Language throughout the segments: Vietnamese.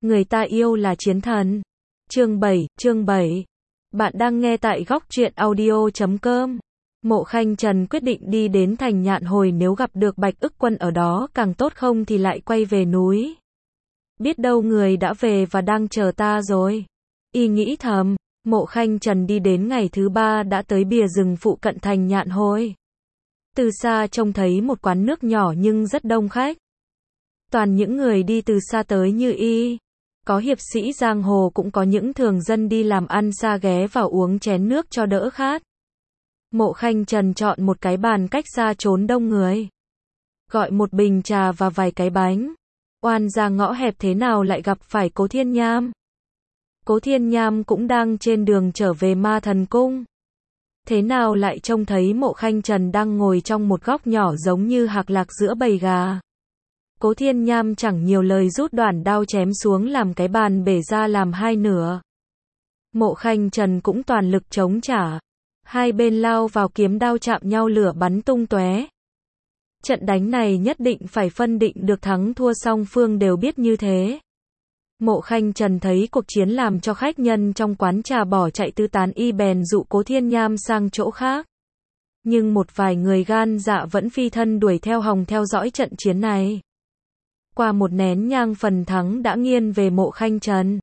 Người ta yêu là chiến thần. Chương 7. Bạn đang nghe tại góc truyện audio.com. Mộ Khanh Trần quyết định đi đến thành Nhạn Hồi, nếu gặp được Bạch Ức Quân ở đó càng tốt, không thì lại quay về núi. Biết đâu người đã về và đang chờ ta rồi. Y nghĩ thầm. Mộ Khanh Trần đi đến ngày thứ 3 đã tới bìa rừng phụ cận thành Nhạn Hồi. Từ xa trông thấy một quán nước nhỏ nhưng rất đông khách. Toàn những người đi từ xa tới như y. Có hiệp sĩ giang hồ, cũng có những thường dân đi làm ăn xa ghé vào uống chén nước cho đỡ khát. Mộ Khanh Trần chọn một cái bàn cách xa chốn đông người. Gọi một bình trà và vài cái bánh. Oan ra ngõ hẹp thế nào lại gặp phải Cố Thiên Nham. Cố Thiên Nham cũng đang trên đường trở về Ma Thần Cung. Thế nào lại trông thấy Mộ Khanh Trần đang ngồi trong một góc nhỏ giống như hạc lạc giữa bầy gà. Cố Thiên Nham chẳng nhiều lời rút đoạn đao chém xuống, làm cái bàn bể ra làm hai nửa. Mộ Khanh Trần cũng toàn lực chống trả. Hai bên lao vào, kiếm đao chạm nhau, lửa bắn tung tóe. Trận đánh này nhất định phải phân định được thắng thua, song phương đều biết như thế. Mộ Khanh Trần thấy cuộc chiến làm cho khách nhân trong quán trà bỏ chạy tứ tán, y bèn dụ Cố Thiên Nham sang chỗ khác. Nhưng một vài người gan dạ vẫn phi thân đuổi theo hòng theo dõi trận chiến này. Qua một nén nhang, phần thắng đã nghiêng về Mộ Khanh Trần.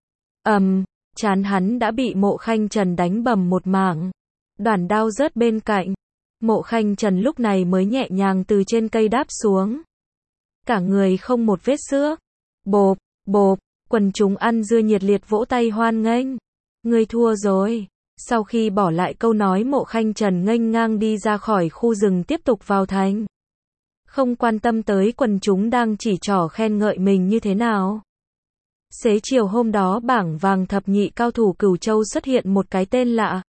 Trán hắn đã bị Mộ Khanh Trần đánh bầm một mảng. Đoạn đao rớt bên cạnh. Mộ Khanh Trần lúc này mới nhẹ nhàng từ trên cây đáp xuống. Cả người không một vết xước. Bộp, bộp, quần chúng ăn dưa nhiệt liệt vỗ tay hoan nghênh. Ngươi thua rồi. Sau khi bỏ lại câu nói, Mộ Khanh Trần nghênh ngang đi ra khỏi khu rừng, tiếp tục vào thành. Không quan tâm tới quần chúng đang chỉ trỏ khen ngợi mình như thế nào. Xế chiều hôm đó, bảng vàng thập nhị cao thủ Cửu Châu xuất hiện một cái tên lạ.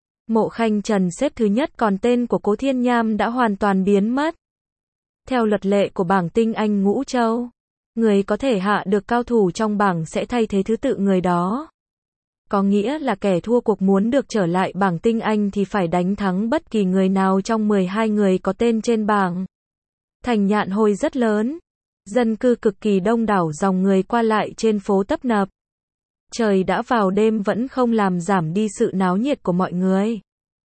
Mộ Khanh Trần xếp thứ nhất, còn tên của Cố Thiên Nham đã hoàn toàn biến mất. Theo luật lệ của bảng tinh anh Ngũ Châu, người có thể hạ được cao thủ trong bảng sẽ thay thế thứ tự người đó. Có nghĩa là kẻ thua cuộc muốn được trở lại bảng tinh anh thì phải đánh thắng bất kỳ người nào trong 12 người có tên trên bảng. Thành Nhạn Hồi rất lớn, dân cư cực kỳ đông đảo, dòng người qua lại trên phố tấp nập. Trời đã vào đêm vẫn không làm giảm đi sự náo nhiệt của mọi người.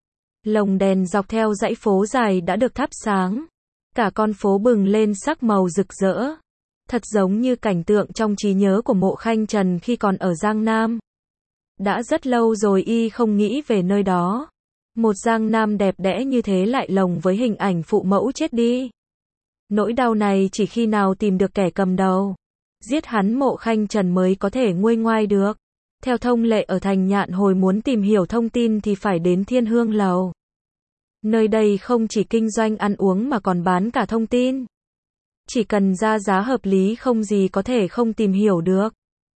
Lồng đèn dọc theo dãy phố dài đã được thắp sáng. Cả con phố bừng lên sắc màu rực rỡ. Thật giống như cảnh tượng trong trí nhớ của Mộ Khanh Trần khi còn ở Giang Nam. Đã rất lâu rồi y không nghĩ về nơi đó. Một Giang Nam đẹp đẽ như thế lại lồng với hình ảnh phụ mẫu chết đi. Nỗi đau này chỉ khi nào tìm được kẻ cầm đầu, giết hắn, Mộ Khanh Trần mới có thể nguôi ngoai được. Theo thông lệ ở thành Nhạn Hồi, muốn tìm hiểu thông tin thì phải đến Thiên Hương Lầu. Nơi đây không chỉ kinh doanh ăn uống mà còn bán cả thông tin. Chỉ cần ra giá hợp lý, không gì có thể không tìm hiểu được.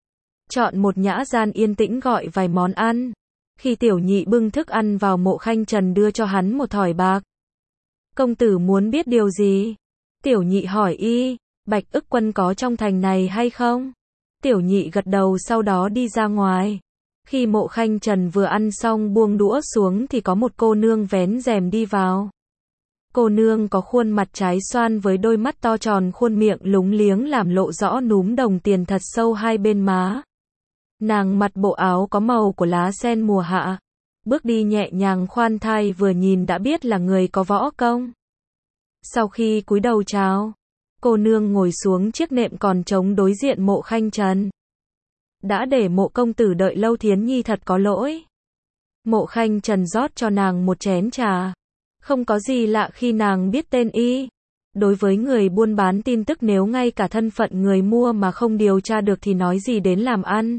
Chọn một nhã gian yên tĩnh, gọi vài món ăn. Khi Tiểu Nhị bưng thức ăn vào, Mộ Khanh Trần đưa cho hắn một thỏi bạc. Công tử muốn biết điều gì? Tiểu Nhị hỏi y. Bạch Ức Quân có trong thành này hay không? Tiểu Nhị gật đầu, sau đó đi ra ngoài. Khi Mộ Khanh Trần vừa ăn xong buông đũa xuống thì có một cô nương vén rèm đi vào. Cô nương có khuôn mặt trái xoan với đôi mắt to tròn, khuôn miệng lúng liếng làm lộ rõ núm đồng tiền thật sâu hai bên má. Nàng mặc bộ áo có màu của lá sen mùa hạ. Bước đi nhẹ nhàng khoan thai, vừa nhìn đã biết là người có võ công. Sau khi cúi đầu chào, cô nương ngồi xuống chiếc nệm còn trống đối diện Mộ Khanh Trần. Đã để Mộ công tử đợi lâu, Thiến Nhi thật có lỗi. Mộ Khanh Trần rót cho nàng một chén trà. Không có gì lạ khi nàng biết tên y. Đối với người buôn bán tin tức, nếu ngay cả thân phận người mua mà không điều tra được thì nói gì đến làm ăn.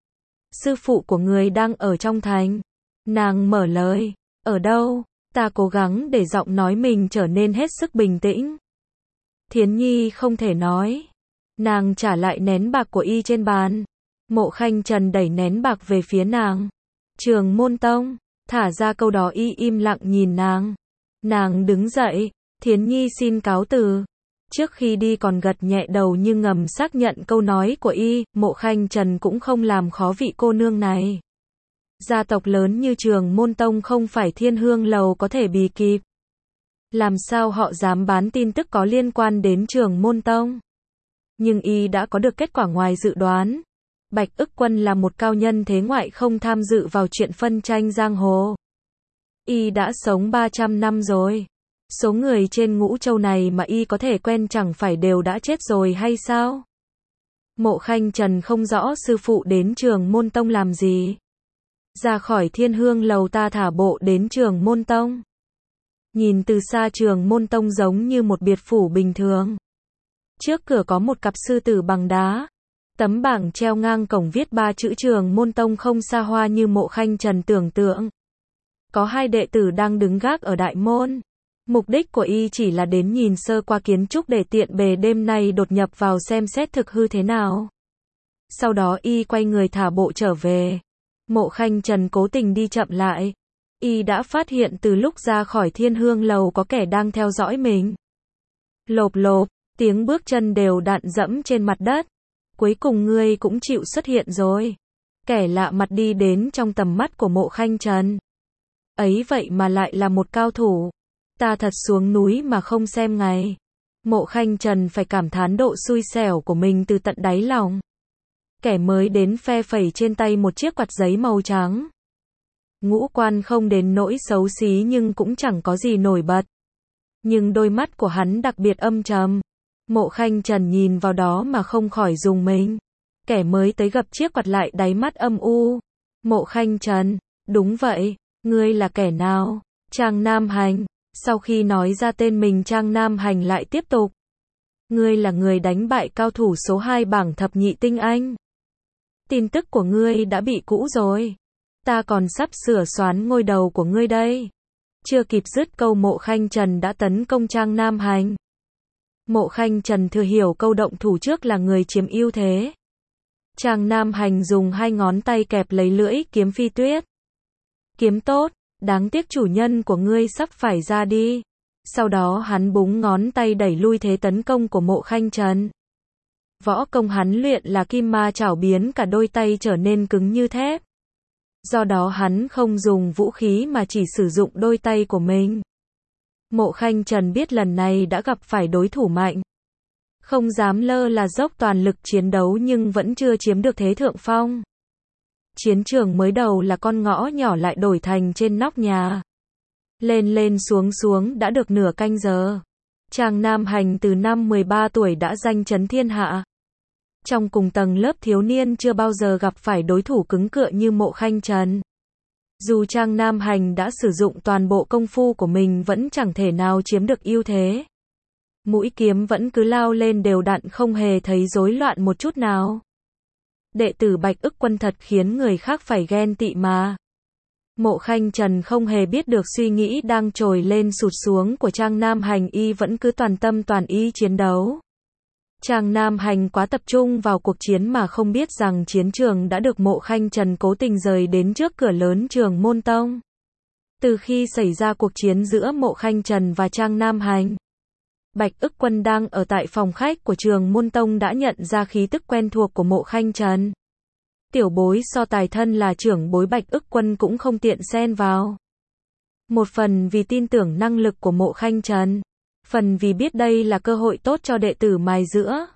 Sư phụ của người đang ở trong thành. Nàng mở lời. Ở đâu? Ta cố gắng để giọng nói mình trở nên hết sức bình tĩnh. Thiến Nhi không thể nói. Nàng trả lại nén bạc của y trên bàn. Mộ Khanh Trần đẩy nén bạc về phía nàng. Trường Môn Tông. Thả ra câu đó, y im lặng nhìn nàng. Nàng đứng dậy. Thiến Nhi xin cáo từ. Trước khi đi còn gật nhẹ đầu như ngầm xác nhận câu nói của y. Mộ Khanh Trần cũng không làm khó vị cô nương này. Gia tộc lớn như Trường Môn Tông không phải Thiên Hương Lầu có thể bì kịp. Làm sao họ dám bán tin tức có liên quan đến Trường Môn Tông? Nhưng y đã có được kết quả ngoài dự đoán. Bạch Ức Quân là một cao nhân thế ngoại không tham dự vào chuyện phân tranh giang hồ. Y đã sống 300 năm rồi. Số người trên Ngũ Châu này mà y có thể quen chẳng phải đều đã chết rồi hay sao? Mộ Khanh Trần không rõ sư phụ đến Trường Môn Tông làm gì. Ra khỏi Thiên Hương Lầu ta thả bộ đến Trường Môn Tông. Nhìn từ xa Trường Môn Tông giống như một biệt phủ bình thường. Trước cửa có một cặp sư tử bằng đá. Tấm bảng treo ngang cổng viết 3 chữ Trường Môn Tông không xa hoa như Mộ Khanh Trần tưởng tượng. Có 2 đệ tử đang đứng gác ở đại môn. Mục đích của y chỉ là đến nhìn sơ qua kiến trúc để tiện bề đêm nay đột nhập vào xem xét thực hư thế nào. Sau đó y quay người thả bộ trở về. Mộ Khanh Trần cố tình đi chậm lại. Y đã phát hiện từ lúc ra khỏi Thiên Hương Lầu có kẻ đang theo dõi mình. Lộp lộp, tiếng bước chân đều đặn dẫm trên mặt đất. Cuối cùng ngươi cũng chịu xuất hiện rồi. Kẻ lạ mặt đi đến trong tầm mắt của Mộ Khanh Trần. Ấy vậy mà lại là một cao thủ. Ta thật xuống núi mà không xem ngày. Mộ Khanh Trần phải cảm thán độ xui xẻo của mình từ tận đáy lòng. Kẻ mới đến phe phẩy trên tay một chiếc quạt giấy màu trắng. Ngũ quan không đến nỗi xấu xí nhưng cũng chẳng có gì nổi bật. Nhưng đôi mắt của hắn đặc biệt âm trầm. Mộ Khanh Trần nhìn vào đó mà không khỏi rùng mình. Kẻ mới tới gập chiếc quạt lại đáy mắt âm u. Mộ Khanh Trần, đúng vậy, ngươi là kẻ nào? Trang Nam Hành. Sau khi nói ra tên mình Trang Nam Hành lại tiếp tục. Ngươi là người đánh bại cao thủ số 2 bảng thập nhị tinh anh. Tin tức của ngươi đã bị cũ rồi. Ta còn sắp sửa xoán ngôi đầu của ngươi đây. Chưa kịp dứt câu Mộ Khanh Trần đã tấn công Trang Nam Hành. Mộ Khanh Trần thừa hiểu câu động thủ trước là người chiếm ưu thế. Trang Nam Hành dùng 2 ngón tay kẹp lấy lưỡi kiếm phi tuyết. Kiếm tốt, đáng tiếc chủ nhân của ngươi sắp phải ra đi. Sau đó hắn búng ngón tay đẩy lui thế tấn công của Mộ Khanh Trần. Võ công hắn luyện là kim ma chảo biến cả đôi tay trở nên cứng như thép. Do đó hắn không dùng vũ khí mà chỉ sử dụng đôi tay của mình. Mộ Khanh Trần biết lần này đã gặp phải đối thủ mạnh. Không dám lơ là dốc toàn lực chiến đấu nhưng vẫn chưa chiếm được thế thượng phong. Chiến trường mới đầu là con ngõ nhỏ lại đổi thành trên nóc nhà. Lên lên xuống xuống đã được nửa canh giờ. Trang Nam Hành từ năm 13 tuổi đã danh chấn thiên hạ. Trong cùng tầng lớp thiếu niên chưa bao giờ gặp phải đối thủ cứng cựa như Mộ Khanh Trần. Dù Trang Nam Hành đã sử dụng toàn bộ công phu của mình vẫn chẳng thể nào chiếm được ưu thế. Mũi kiếm vẫn cứ lao lên đều đặn không hề thấy rối loạn một chút nào. Đệ tử Bạch Ức Quân thật khiến người khác phải ghen tị mà. Mộ Khanh Trần không hề biết được suy nghĩ đang trồi lên sụt xuống của Trang Nam Hành, y vẫn cứ toàn tâm toàn ý chiến đấu. Trang Nam Hành quá tập trung vào cuộc chiến mà không biết rằng chiến trường đã được Mộ Khanh Trần cố tình rời đến trước cửa lớn Trường Môn Tông. Từ khi xảy ra cuộc chiến giữa Mộ Khanh Trần và Trang Nam Hành, Bạch Ức Quân đang ở tại phòng khách của Trường Môn Tông đã nhận ra khí tức quen thuộc của Mộ Khanh Trần. Tiểu bối so tài thân là trưởng bối Bạch Ức Quân cũng không tiện xen vào. Một phần vì tin tưởng năng lực của Mộ Khanh Trần, phần vì biết đây là cơ hội tốt cho đệ tử mài giũa.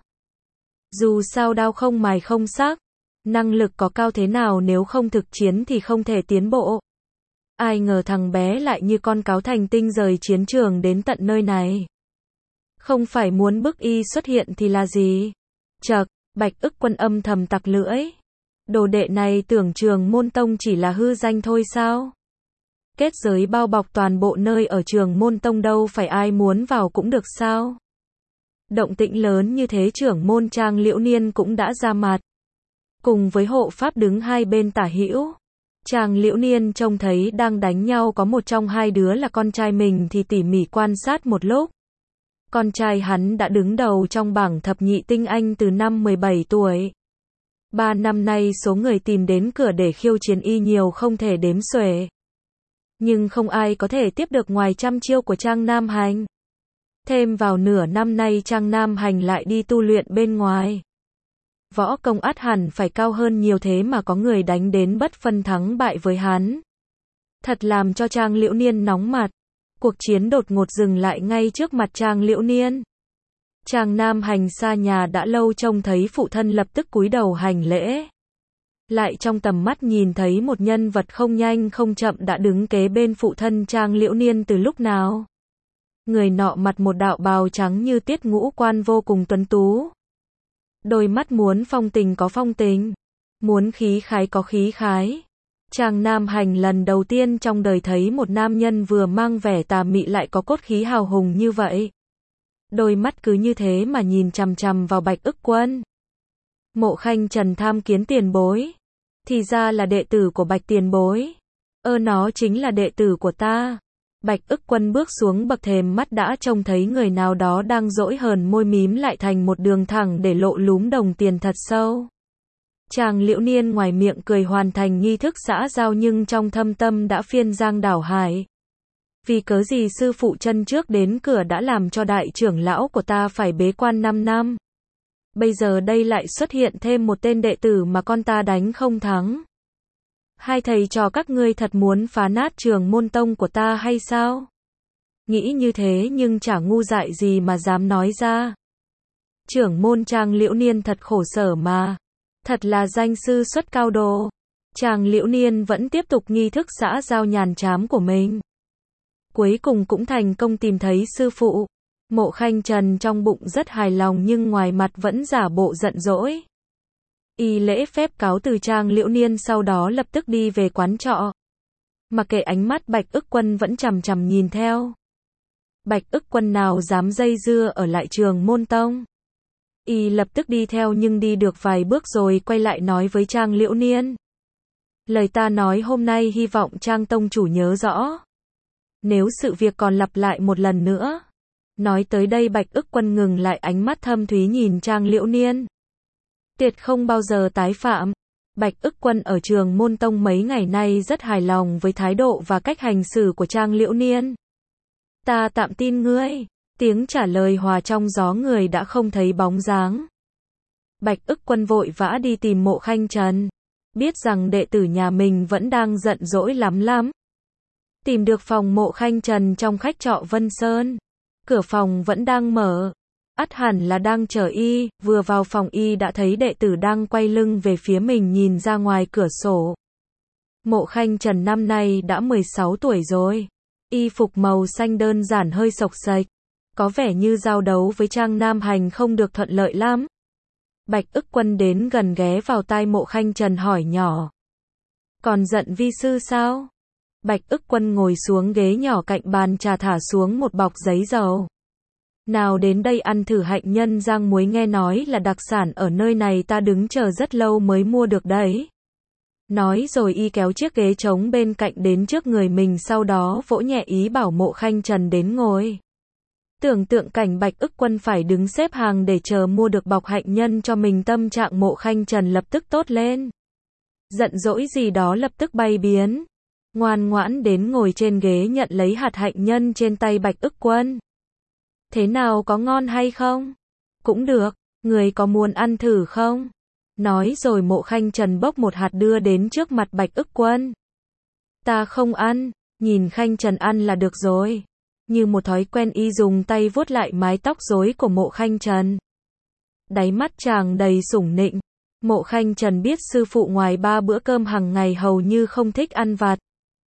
Dù sao đao không mài không sắc, năng lực có cao thế nào nếu không thực chiến thì không thể tiến bộ. Ai ngờ thằng bé lại như con cáo thành tinh rời chiến trường đến tận nơi này. Không phải muốn bức y xuất hiện thì là gì? Chậc, Bạch Ức Quân âm thầm tặc lưỡi. Đồ đệ này tưởng Trường Môn Tông chỉ là hư danh thôi sao? Kết giới bao bọc toàn bộ nơi ở Trường Môn Tông đâu phải ai muốn vào cũng được sao? Động tĩnh lớn như thế trưởng môn Trang Liễu Niên cũng đã ra mặt. Cùng với hộ pháp đứng hai bên tả hữu. Trang Liễu Niên trông thấy đang đánh nhau có một trong hai đứa là con trai mình thì tỉ mỉ quan sát một lúc. Con trai hắn đã đứng đầu trong bảng thập nhị tinh anh từ năm 17 tuổi. 3 năm nay số người tìm đến cửa để khiêu chiến y nhiều không thể đếm xuể. Nhưng không ai có thể tiếp được ngoài trăm chiêu của Trang Nam Hành. Thêm vào nửa năm nay Trang Nam Hành lại đi tu luyện bên ngoài. Võ công ắt hẳn phải cao hơn nhiều thế mà có người đánh đến bất phân thắng bại với hắn. Thật làm cho Trang Liễu Niên nóng mặt. Cuộc chiến đột ngột dừng lại ngay trước mặt Trang Liễu Niên. Trang Nam Hành xa nhà đã lâu trông thấy phụ thân lập tức cúi đầu hành lễ. lại trong tầm mắt nhìn thấy một nhân vật không nhanh không chậm đã đứng kế bên phụ thân Trang Liễu Niên từ lúc nào. Người nọ mặc một đạo bào trắng như tiết ngũ quan vô cùng tuấn tú. Đôi mắt muốn phong tình có phong tình, muốn khí khái có khí khái. Trang Nam Hành lần đầu tiên trong đời thấy một nam nhân vừa mang vẻ tà mị lại có cốt khí hào hùng như vậy. Đôi mắt cứ như thế mà nhìn chằm chằm vào Bạch Ức Quân. Mộ Khanh Trần tham kiến tiền bối. Thì ra là đệ tử của Bạch tiền bối. Nó chính là đệ tử của ta. Bạch Ức Quân bước xuống bậc thềm, mắt đã trông thấy người nào đó đang dỗi hờn, môi mím lại thành một đường thẳng để lộ lúm đồng tiền thật sâu. Trang Liễu Niên ngoài miệng cười hoàn thành nghi thức xã giao nhưng trong thâm tâm đã phiên giang đảo hải. Vì cớ gì sư phụ chân trước đến cửa đã làm cho đại trưởng lão của ta phải bế quan 5 năm. Bây giờ đây lại xuất hiện thêm một tên đệ tử mà con ta đánh không thắng. Hai thầy trò các ngươi thật muốn phá nát Trường Môn Tông của ta hay sao? Nghĩ như thế nhưng chả ngu dại gì mà dám nói ra. Trưởng môn Trang Liễu Niên thật khổ sở mà. Thật là danh sư xuất cao đồ. Trang Liễu Niên vẫn tiếp tục nghi thức xã giao nhàn chám của mình. Cuối cùng cũng thành công tìm thấy sư phụ. Mộ Khanh Trần trong bụng rất hài lòng nhưng ngoài mặt vẫn giả bộ giận dỗi. Y lễ phép cáo từ Trang Liễu Niên, sau đó lập tức đi về quán trọ. Mặc kệ ánh mắt Bạch Ức Quân vẫn chằm chằm nhìn theo. Bạch Ức Quân nào dám dây dưa ở lại Trường Môn Tông. Y lập tức đi theo nhưng đi được vài bước rồi quay lại nói với Trang Liễu Niên. Lời ta nói hôm nay hy vọng Trang Tông chủ nhớ rõ. Nếu sự việc còn lặp lại một lần nữa. Nói tới đây Bạch Ức Quân ngừng lại, ánh mắt thâm thúy nhìn Trang Liễu Niên. Tuyệt không bao giờ tái phạm. Bạch Ức Quân ở Trường Môn Tông mấy ngày nay rất hài lòng với thái độ và cách hành xử của Trang Liễu Niên. Ta tạm tin ngươi. Tiếng trả lời hòa trong gió, người đã không thấy bóng dáng. Bạch Ức Quân vội vã đi tìm Mộ Khanh Trần. Biết rằng đệ tử nhà mình vẫn đang giận dỗi lắm. Tìm được phòng Mộ Khanh Trần trong khách trọ Vân Sơn. Cửa phòng vẫn đang mở. Ắt hẳn là đang chờ y. Vừa vào phòng y đã thấy đệ tử đang quay lưng về phía mình nhìn ra ngoài cửa sổ. Mộ Khanh Trần năm nay đã 16 tuổi rồi. Y phục màu xanh đơn giản hơi xộc xệch. Có vẻ như giao đấu với Trang Nam Hành không được thuận lợi lắm. Bạch Ức Quân đến gần ghé vào tai Mộ Khanh Trần hỏi nhỏ. Còn giận vi sư sao? Bạch Ức Quân ngồi xuống ghế nhỏ cạnh bàn trà, thả xuống một bọc giấy dầu. Nào đến đây ăn thử hạnh nhân rang muối, nghe nói là đặc sản ở nơi này, ta đứng chờ rất lâu mới mua được đấy. Nói rồi y kéo chiếc ghế trống bên cạnh đến trước người mình, sau đó vỗ nhẹ ý bảo Mộ Khanh Trần đến ngồi. Tưởng tượng cảnh Bạch Ức Quân phải đứng xếp hàng để chờ mua được bọc hạnh nhân cho mình, tâm trạng Mộ Khanh Trần lập tức tốt lên. Giận dỗi gì đó lập tức bay biến. Ngoan ngoãn đến ngồi trên ghế nhận lấy hạt hạnh nhân trên tay Bạch Ức Quân. Thế nào, có ngon hay không? Cũng được, người có muốn ăn thử không? Nói rồi Mộ Khanh Trần bốc một hạt đưa đến trước mặt Bạch Ức Quân. Ta không ăn, nhìn Khanh Trần ăn là được rồi. Như một thói quen y dùng tay vuốt lại mái tóc rối của Mộ Khanh Trần. Đáy mắt chàng đầy sủng nịnh. Mộ Khanh Trần biết sư phụ ngoài 3 bữa cơm hàng ngày hầu như không thích ăn vặt.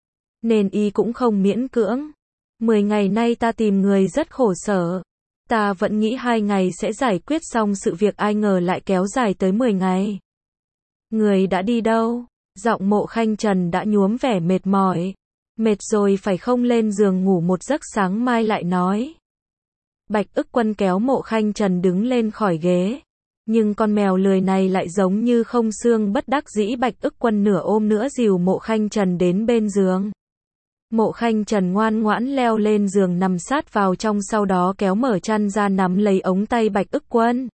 Nên y cũng không miễn cưỡng. 10 ngày nay ta tìm người rất khổ sở. Ta vẫn nghĩ 2 ngày sẽ giải quyết xong sự việc, ai ngờ lại kéo dài tới 10 ngày. Người đã đi đâu? Giọng Mộ Khanh Trần đã nhuốm vẻ mệt mỏi. Mệt rồi phải không, lên giường ngủ một giấc sáng mai lại nói. Bạch Ức Quân kéo Mộ Khanh Trần đứng lên khỏi ghế. Nhưng con mèo lười này lại giống như không xương, bất đắc dĩ Bạch Ức Quân nửa ôm nửa dìu Mộ Khanh Trần đến bên giường. Mộ Khanh Trần ngoan ngoãn leo lên giường nằm sát vào trong, sau đó kéo mở chăn ra nắm lấy ống tay Bạch Ức Quân.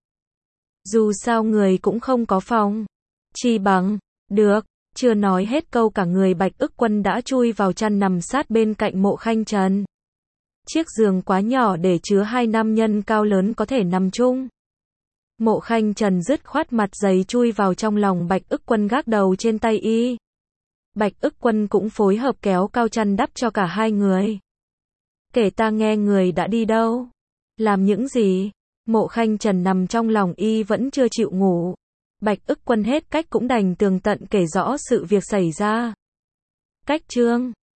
Dù sao người cũng không có phòng. Chi bằng, được, chưa nói hết câu cả người Bạch Ức Quân đã chui vào chăn nằm sát bên cạnh Mộ Khanh Trần. Chiếc giường quá nhỏ để chứa 2 nam nhân cao lớn có thể nằm chung. Mộ Khanh Trần dứt khoát mặt dày chui vào trong lòng Bạch Ức Quân, gác đầu trên tay y. Bạch Ức Quân cũng phối hợp kéo cao chăn đắp cho cả hai người. Kể ta nghe, người đã đi đâu? Làm những gì? Mộ Khanh Trần nằm trong lòng y vẫn chưa chịu ngủ. Bạch Ức Quân hết cách cũng đành tường tận kể rõ sự việc xảy ra. Cách chương